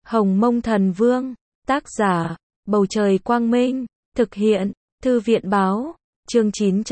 Hồng Mông Thần Vương, tác giả, Bầu Trời Quang Minh, thực hiện, Thư viện Báo, chương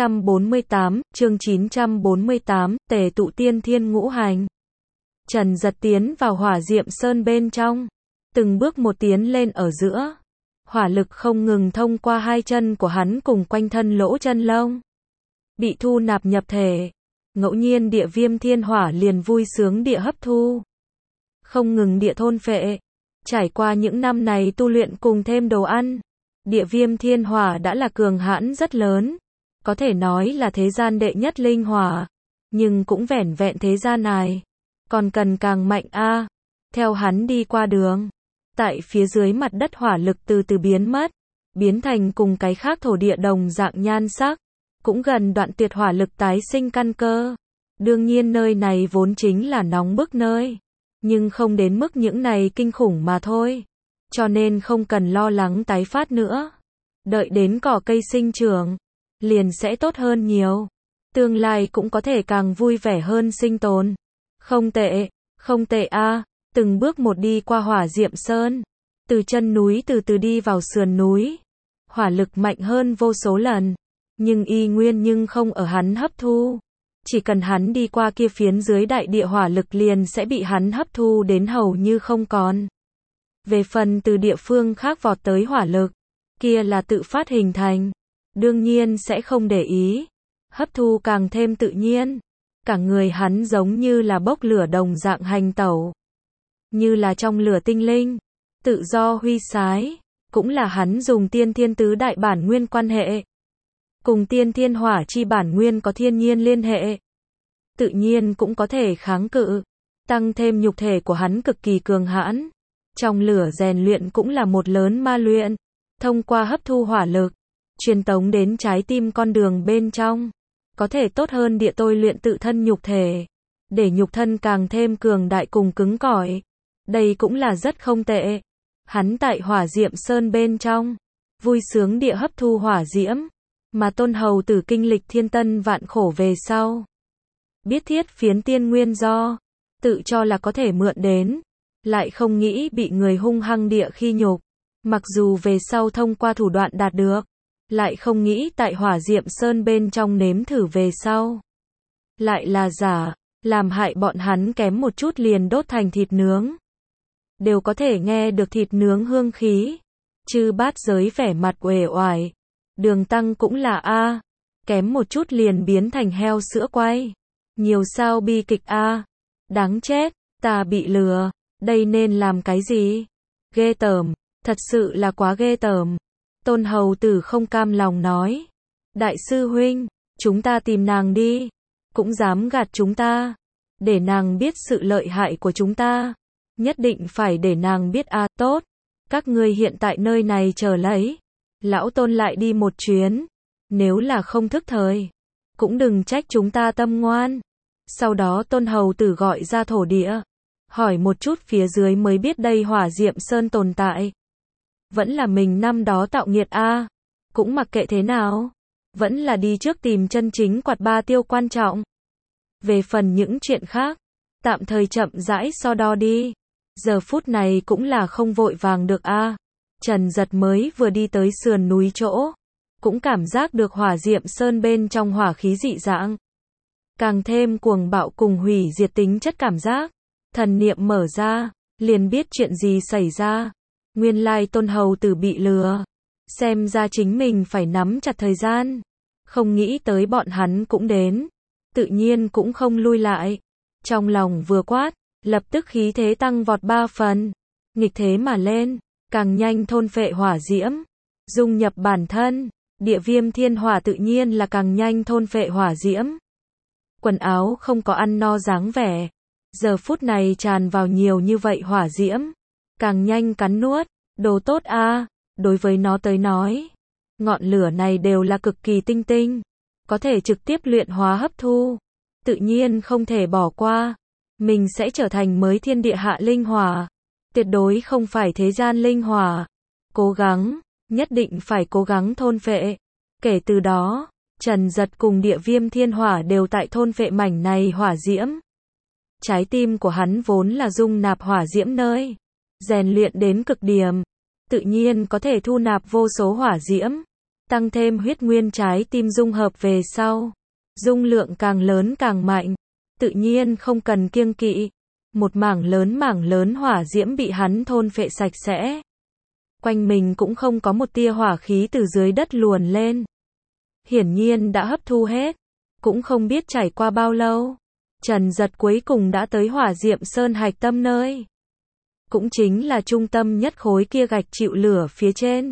948, Tề tụ tiên thiên ngũ hành. Trần Giật tiến vào Hỏa Diệm Sơn bên trong, từng bước một tiến lên ở giữa. Hỏa lực không ngừng thông qua hai chân của hắn cùng quanh thân lỗ chân lông, bị thu nạp nhập thể. Ngẫu nhiên địa viêm thiên hỏa liền vui sướng địa hấp thu, không ngừng địa thôn phệ. Trải qua những năm này tu luyện cùng thêm đồ ăn, địa viêm thiên hỏa đã là cường hãn rất lớn, có thể nói là thế gian đệ nhất linh hỏa, nhưng cũng vẻn vẹn thế gian này, còn cần càng mạnh a. Theo hắn đi qua đường, tại phía dưới mặt đất hỏa lực từ từ biến mất, biến thành cùng cái khác thổ địa đồng dạng nhan sắc, cũng gần đoạn tuyệt hỏa lực tái sinh căn cơ. Đương nhiên nơi này vốn chính là nóng bức nơi, nhưng không đến mức những này kinh khủng mà thôi, cho nên không cần lo lắng tái phát nữa. Đợi đến cỏ cây sinh trưởng, liền sẽ tốt hơn nhiều, tương lai cũng có thể càng vui vẻ hơn sinh tồn. Không tệ a. Từng bước một đi qua Hỏa Diệm Sơn, từ chân núi từ từ đi vào sườn núi. Hỏa lực mạnh hơn vô số lần, nhưng y nguyên nhưng không ở hắn hấp thu. Chỉ cần hắn đi qua kia phiến dưới đại địa hỏa lực liền sẽ bị hắn hấp thu đến hầu như không còn. Về phần từ địa phương khác vọt tới hỏa lực, kia là tự phát hình thành, đương nhiên sẽ không để ý. Hấp thu càng thêm tự nhiên, cả người hắn giống như là bốc lửa đồng dạng hành tẩu, như là trong lửa tinh linh, tự do huy sái, cũng là hắn dùng tiên thiên tứ đại bản nguyên quan hệ, cùng tiên thiên hỏa chi bản nguyên có thiên nhiên liên hệ, tự nhiên cũng có thể kháng cự, tăng thêm nhục thể của hắn cực kỳ cường hãn. Trong lửa rèn luyện cũng là một lớn ma luyện, thông qua hấp thu hỏa lực, truyền tống đến trái tim con đường bên trong, có thể tốt hơn địa tôi luyện tự thân nhục thể, để nhục thân càng thêm cường đại cùng cứng cỏi. Đây cũng là rất không tệ. Hắn tại Hỏa Diệm Sơn bên trong, vui sướng địa hấp thu hỏa diễm, mà Tôn Hầu Tử kinh lịch thiên tân vạn khổ về sau, biết thiết phiến tiên nguyên do, tự cho là có thể mượn đến, lại không nghĩ bị người hung hăng địa khi nhục. Mặc dù về sau thông qua thủ đoạn đạt được, lại không nghĩ tại Hỏa Diệm Sơn bên trong nếm thử về sau, lại là giả, làm hại bọn hắn kém một chút liền đốt thành thịt nướng. Đều có thể nghe được thịt nướng hương khí. Chư Bát Giới vẻ mặt uể oải. Đường Tăng cũng là a, kém một chút liền biến thành heo sữa quay. Nhiều sao bi kịch a. Đáng chết, ta bị lừa, đây nên làm cái gì? Ghê tởm, thật sự là quá ghê tởm. Tôn Hầu Tử không cam lòng nói, đại sư huynh, chúng ta tìm nàng đi, cũng dám gạt chúng ta, để nàng biết sự lợi hại của chúng ta. Nhất định phải để nàng biết a. Tốt, các ngươi hiện tại nơi này chờ lấy, lão Tôn lại đi một chuyến, nếu là không thức thời, cũng đừng trách chúng ta tâm ngoan. Sau đó Tôn Hầu Tử gọi ra thổ địa, hỏi một chút phía dưới mới biết đây Hỏa Diệm Sơn tồn tại. Vẫn là mình năm đó tạo nghiệt a. Cũng mặc kệ thế nào, vẫn là đi trước tìm chân chính quạt ba tiêu quan trọng. Về phần những chuyện khác, tạm thời chậm rãi so đo đi. Giờ phút này cũng là không vội vàng được a. Trần Giật mới vừa đi tới sườn núi chỗ, cũng cảm giác được Hỏa Diệm Sơn bên trong hỏa khí dị dạng, càng thêm cuồng bạo cùng hủy diệt tính chất cảm giác. Thần niệm mở ra, liền biết chuyện gì xảy ra. Nguyên lai Tôn Hầu Tử bị lừa, xem ra chính mình phải nắm chặt thời gian. Không nghĩ tới bọn hắn cũng đến, tự nhiên cũng không lui lại. Trong lòng vừa quát, lập tức khí thế tăng vọt 3 phần, nghịch thế mà lên, càng nhanh thôn phệ hỏa diễm, dung nhập bản thân. Địa viêm thiên hỏa tự nhiên là càng nhanh thôn phệ hỏa diễm. Quần áo không có ăn no dáng vẻ, giờ phút này tràn vào nhiều như vậy hỏa diễm, càng nhanh cắn nuốt. Đồ tốt a. Đối với nó tới nói, ngọn lửa này đều là cực kỳ tinh, có thể trực tiếp luyện hóa hấp thu, tự nhiên không thể bỏ qua. Mình sẽ trở thành mới thiên địa hạ linh hỏa, tuyệt đối không phải thế gian linh hỏa. Cố gắng, nhất định phải cố gắng thôn phệ. Kể từ đó, Trần Giật cùng địa viêm thiên hỏa đều tại thôn phệ mảnh này hỏa diễm. Trái tim của hắn vốn là dung nạp hỏa diễm nơi, rèn luyện đến cực điểm, tự nhiên có thể thu nạp vô số hỏa diễm, tăng thêm huyết nguyên trái tim dung hợp về sau, dung lượng càng lớn càng mạnh, tự nhiên không cần kiêng kỵ, một mảng lớn hỏa diễm bị hắn thôn phệ sạch sẽ. Quanh mình cũng không có một tia hỏa khí từ dưới đất luồn lên. Hiển nhiên đã hấp thu hết, cũng không biết trải qua bao lâu, Trần Giật cuối cùng đã tới Hỏa Diệm Sơn hạch tâm nơi. Cũng chính là trung tâm nhất khối kia gạch chịu lửa phía trên.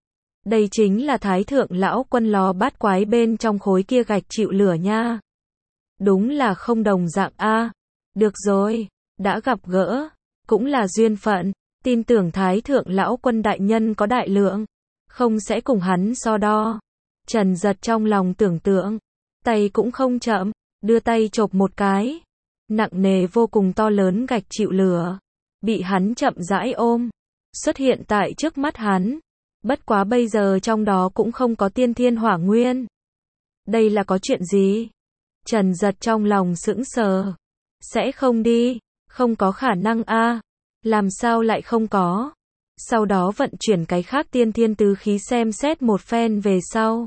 Đây chính là Thái Thượng Lão Quân lò bát quái bên trong khối kia gạch chịu lửa nha. Đúng là không đồng dạng a. Được rồi, đã gặp gỡ, cũng là duyên phận, tin tưởng Thái Thượng Lão Quân đại nhân có đại lượng, không sẽ cùng hắn so đo. Trần Giật trong lòng tưởng tượng, tay cũng không chậm, đưa tay chộp một cái. Nặng nề vô cùng to lớn gạch chịu lửa, bị hắn chậm rãi ôm, xuất hiện tại trước mắt hắn. Bất quá bây giờ trong đó cũng không có tiên thiên hỏa nguyên. Đây là có chuyện gì? Trần Giật trong lòng sững sờ. Sẽ không đi, không có khả năng a. Làm sao lại không có? Sau đó vận chuyển cái khác tiên thiên tứ khí xem xét một phen về sau.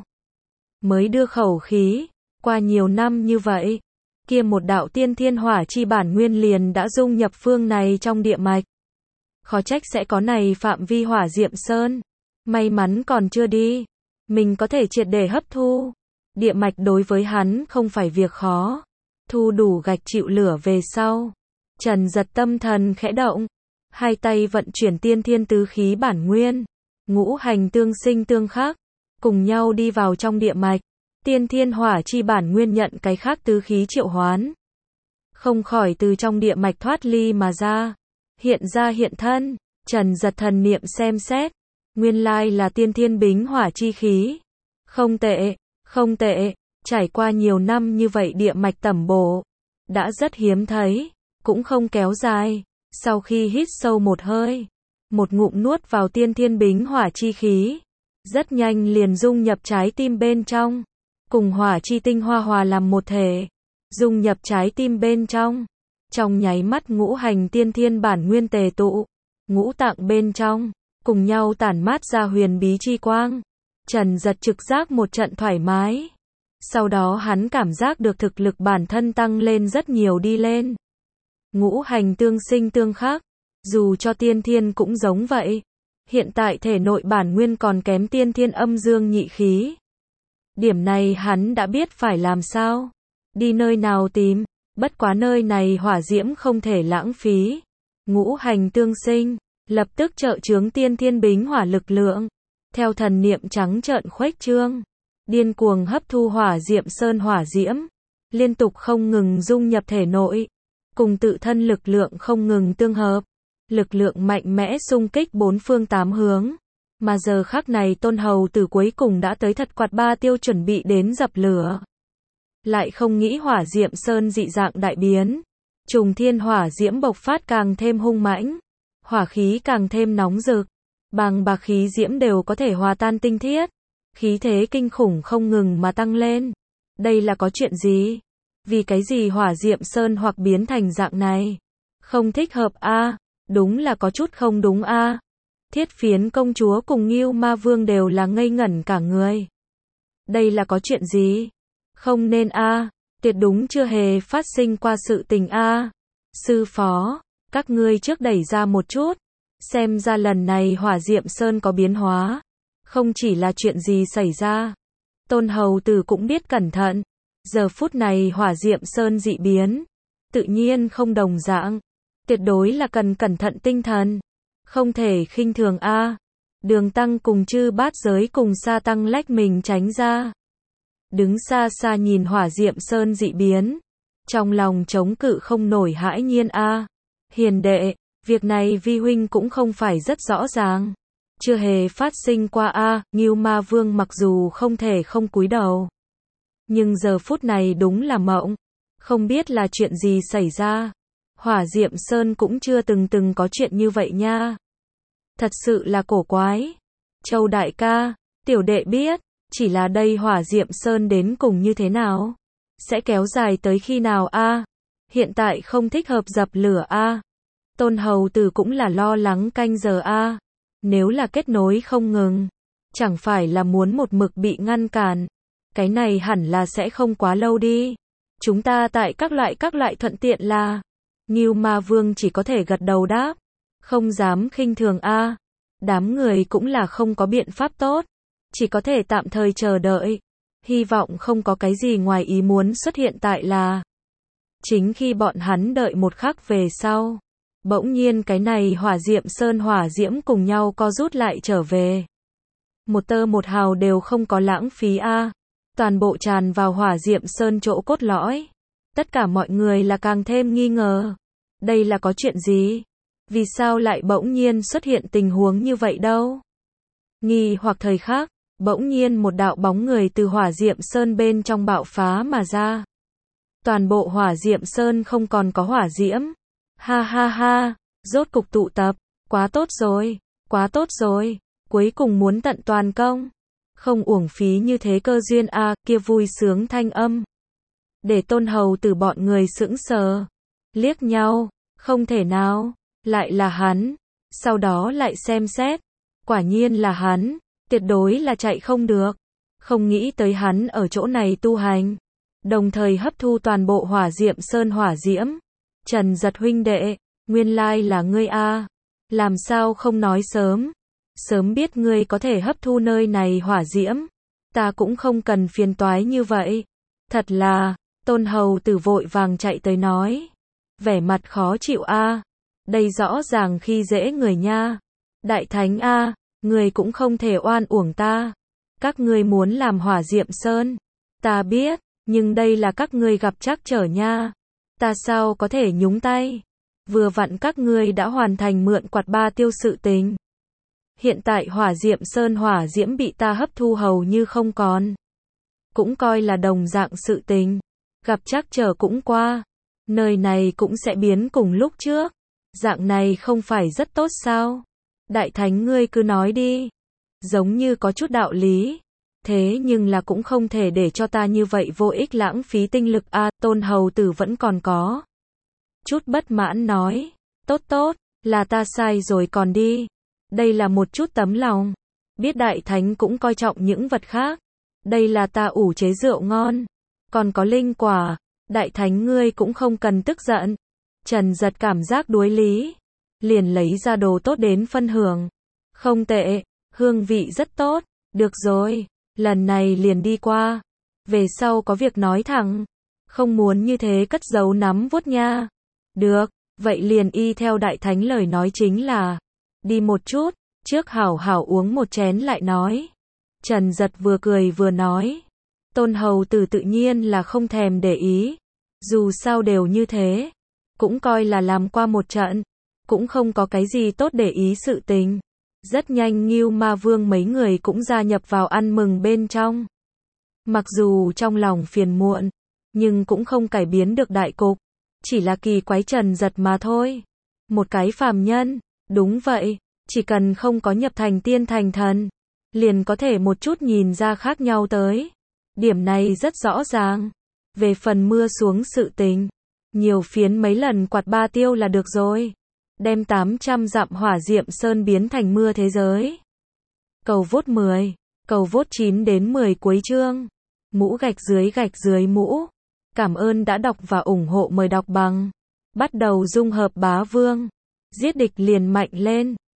Mới đưa khẩu khí, qua nhiều năm như vậy, kia một đạo tiên thiên hỏa chi bản nguyên liền đã dung nhập phương này trong địa mạch. Khó trách sẽ có này phạm vi Hỏa Diệm Sơn. May mắn còn chưa đi, mình có thể triệt để hấp thu. Địa mạch đối với hắn không phải việc khó. Thu đủ gạch chịu lửa về sau, Trần Giật tâm thần khẽ động, hai tay vận chuyển tiên thiên tứ khí bản nguyên, ngũ hành tương sinh tương khắc, cùng nhau đi vào trong địa mạch. Tiên thiên hỏa chi bản nguyên nhận cái khác tứ khí triệu hoán, không khỏi từ trong địa mạch thoát ly mà ra, hiện thân. Trần Giật thần niệm xem xét, nguyên lai là tiên thiên bính hỏa chi khí. Không tệ, không tệ, trải qua nhiều năm như vậy địa mạch tẩm bổ, đã rất hiếm thấy, cũng không kéo dài. Sau khi hít sâu một hơi, một ngụm nuốt vào tiên thiên bính hỏa chi khí, rất nhanh liền dung nhập trái tim bên trong, cùng hỏa chi tinh hoa hòa làm một thể, dung nhập trái tim bên trong. Trong nháy mắt ngũ hành tiên thiên bản nguyên tề tụ, ngũ tạng bên trong, cùng nhau tản mát ra huyền bí chi quang. Trần Giật trực giác một trận thoải mái. Sau đó hắn cảm giác được thực lực bản thân tăng lên rất nhiều đi lên. Ngũ hành tương sinh tương khắc, dù cho tiên thiên cũng giống vậy. Hiện tại thể nội bản nguyên còn kém tiên thiên âm dương nhị khí. Điểm này hắn đã biết phải làm sao. Đi nơi nào tìm, bất quá nơi này hỏa diễm không thể lãng phí. Ngũ hành tương sinh, lập tức trợ chướng tiên thiên bính hỏa lực lượng. Theo thần niệm trắng trợn khuếch trương, điên cuồng hấp thu Hỏa Diệm Sơn hỏa diễm, liên tục không ngừng dung nhập thể nội, cùng tự thân lực lượng không ngừng tương hợp, lực lượng mạnh mẽ xung kích bốn phương tám hướng. Mà giờ khắc này Tôn Hầu Tử cuối cùng đã tới Thật Quạt Ba Tiêu chuẩn bị đến dập lửa. Lại không nghĩ Hỏa Diệm Sơn dị dạng đại biến, trùng thiên hỏa diễm bộc phát càng thêm hung mãnh, hỏa khí càng thêm nóng rực. Bàng bạc khí diễm đều có thể hòa tan tinh thiết, khí thế kinh khủng không ngừng mà tăng lên. Đây là có chuyện gì? Vì cái gì Hỏa Diệm Sơn hoặc biến thành dạng này? Không thích hợp a, đúng là có chút không đúng a. Thiết Phiến công chúa cùng Ngưu Ma Vương đều là ngây ngẩn cả người. Đây là có chuyện gì? Không nên a, tuyệt đúng chưa hề phát sinh qua sự tình a. Sư phó, các ngươi trước đẩy ra một chút. Xem ra lần này Hỏa Diệm Sơn có biến hóa, không chỉ là chuyện gì xảy ra. Tôn Hầu Tử cũng biết cẩn thận. Giờ phút này Hỏa Diệm Sơn dị biến, tự nhiên không đồng dạng, tuyệt đối là cần cẩn thận tinh thần, không thể khinh thường a. Đường Tăng cùng Chư Bát Giới cùng Sa Tăng lách mình tránh ra, đứng xa xa nhìn Hỏa Diệm Sơn dị biến, trong lòng chống cự không nổi hãi nhiên a. Hiền đệ, việc này vi huynh cũng không phải rất rõ ràng, chưa hề phát sinh qua a. Ngưu Ma Vương mặc dù không thể không cúi đầu, nhưng giờ phút này đúng là mộng, không biết là chuyện gì xảy ra. Hỏa Diệm Sơn cũng chưa từng có chuyện như vậy nha. Thật sự là cổ quái. Châu đại ca, tiểu đệ biết, chỉ là đây Hỏa Diệm Sơn đến cùng như thế nào? Sẽ kéo dài tới khi nào a? Hiện tại không thích hợp dập lửa a. Tôn hầu tử cũng là lo lắng canh giờ a. Nếu là kết nối không ngừng, chẳng phải là muốn một mực bị ngăn cản. Cái này hẳn là sẽ không quá lâu đi. Chúng ta tại các loại thuận tiện là. Ngưu Ma Vương chỉ có thể gật đầu đáp. Không dám khinh thường a. Đám người cũng là không có biện pháp tốt. Chỉ có thể tạm thời chờ đợi. Hy vọng không có cái gì ngoài ý muốn xuất hiện tại là. Chính khi bọn hắn đợi một khắc về sau. Bỗng nhiên cái này hỏa diệm sơn hỏa diễm cùng nhau co rút lại trở về. Một tơ một hào đều không có lãng phí a. Toàn bộ tràn vào hỏa diệm sơn chỗ cốt lõi. Tất cả mọi người là càng thêm nghi ngờ. Đây là có chuyện gì? Vì sao lại bỗng nhiên xuất hiện tình huống như vậy đâu? Nghi hoặc thời khắc, bỗng nhiên một đạo bóng người từ hỏa diệm sơn bên trong bạo phá mà ra. Toàn bộ hỏa diệm sơn không còn có hỏa diễm. Ha ha ha, rốt cục tụ tập, quá tốt rồi, quá tốt rồi, cuối cùng muốn tận toàn công. Không uổng phí như thế cơ duyên a, kia vui sướng thanh âm. Để Tôn hầu tử bọn người sững sờ, liếc nhau, không thể nào, lại là hắn. Sau đó lại xem xét, quả nhiên là hắn, tuyệt đối là chạy không được. Không nghĩ tới hắn ở chỗ này tu hành, đồng thời hấp thu toàn bộ hỏa diệm sơn hỏa diễm. Trần Giật huynh đệ, nguyên lai là ngươi a. Làm sao không nói sớm? Sớm biết ngươi có thể hấp thu nơi này hỏa diễm, ta cũng không cần phiền toái như vậy. Thật là, Tôn hầu tử vội vàng chạy tới nói. Vẻ mặt khó chịu a. Đây rõ ràng khi dễ người nha. Đại thánh a, ngươi cũng không thể oan uổng ta. Các ngươi muốn làm hỏa diệm sơn, ta biết, nhưng đây là các ngươi gặp trắc trở nha. Ta sao có thể nhúng tay? Vừa vặn các ngươi đã hoàn thành mượn quạt ba tiêu sự tình. Hiện tại hỏa diệm sơn hỏa diễm bị ta hấp thu hầu như không còn. Cũng coi là đồng dạng sự tình. Gặp trắc trở cũng qua. Nơi này cũng sẽ biến cùng lúc trước. Dạng này không phải rất tốt sao? Đại thánh ngươi cứ nói đi. Giống như có chút đạo lý. Thế nhưng là cũng không thể để cho ta như vậy vô ích lãng phí tinh lực a. Tôn hầu tử vẫn còn có chút bất mãn nói. Tốt tốt, là ta sai rồi còn đi. Đây là một chút tấm lòng. Biết đại thánh cũng coi trọng những vật khác. Đây là ta ủ chế rượu ngon. Còn có linh quả. Đại thánh ngươi cũng không cần tức giận. Trần Giật cảm giác đối lý. Liền lấy ra đồ tốt đến phân hưởng. Không tệ, hương vị rất tốt. Được rồi, lần này liền đi qua. Về sau có việc nói thẳng. Không muốn như thế cất giấu nắm vuốt nha. Được, vậy liền y theo đại thánh lời nói chính là. Đi một chút, trước hảo hảo uống một chén lại nói. Trần Giật vừa cười vừa nói. Tôn hầu tử tự nhiên là không thèm để ý. Dù sao đều như thế. Cũng coi là làm qua một trận. Cũng không có cái gì tốt để ý sự tình. Rất nhanh Ngưu Ma Vương mấy người cũng gia nhập vào ăn mừng bên trong. Mặc dù trong lòng phiền muộn, nhưng cũng không cải biến được đại cục. Chỉ là kỳ quái Trần Giật mà thôi. Một cái phàm nhân, đúng vậy, chỉ cần không có nhập thành tiên thành thần, liền có thể một chút nhìn ra khác nhau tới. Điểm này rất rõ ràng. Về phần mưa xuống sự tình, nhiều phiến mấy lần quạt ba tiêu là được rồi. Đem 800 dặm hỏa diệm sơn biến thành mưa thế giới. Cầu vốt 10, cầu vốt 9 đến 10 cuối chương. Mũ gạch dưới mũ. Cảm ơn đã đọc và ủng hộ, mời đọc bằng. Bắt đầu dung hợp bá vương. Giết địch liền mạnh lên.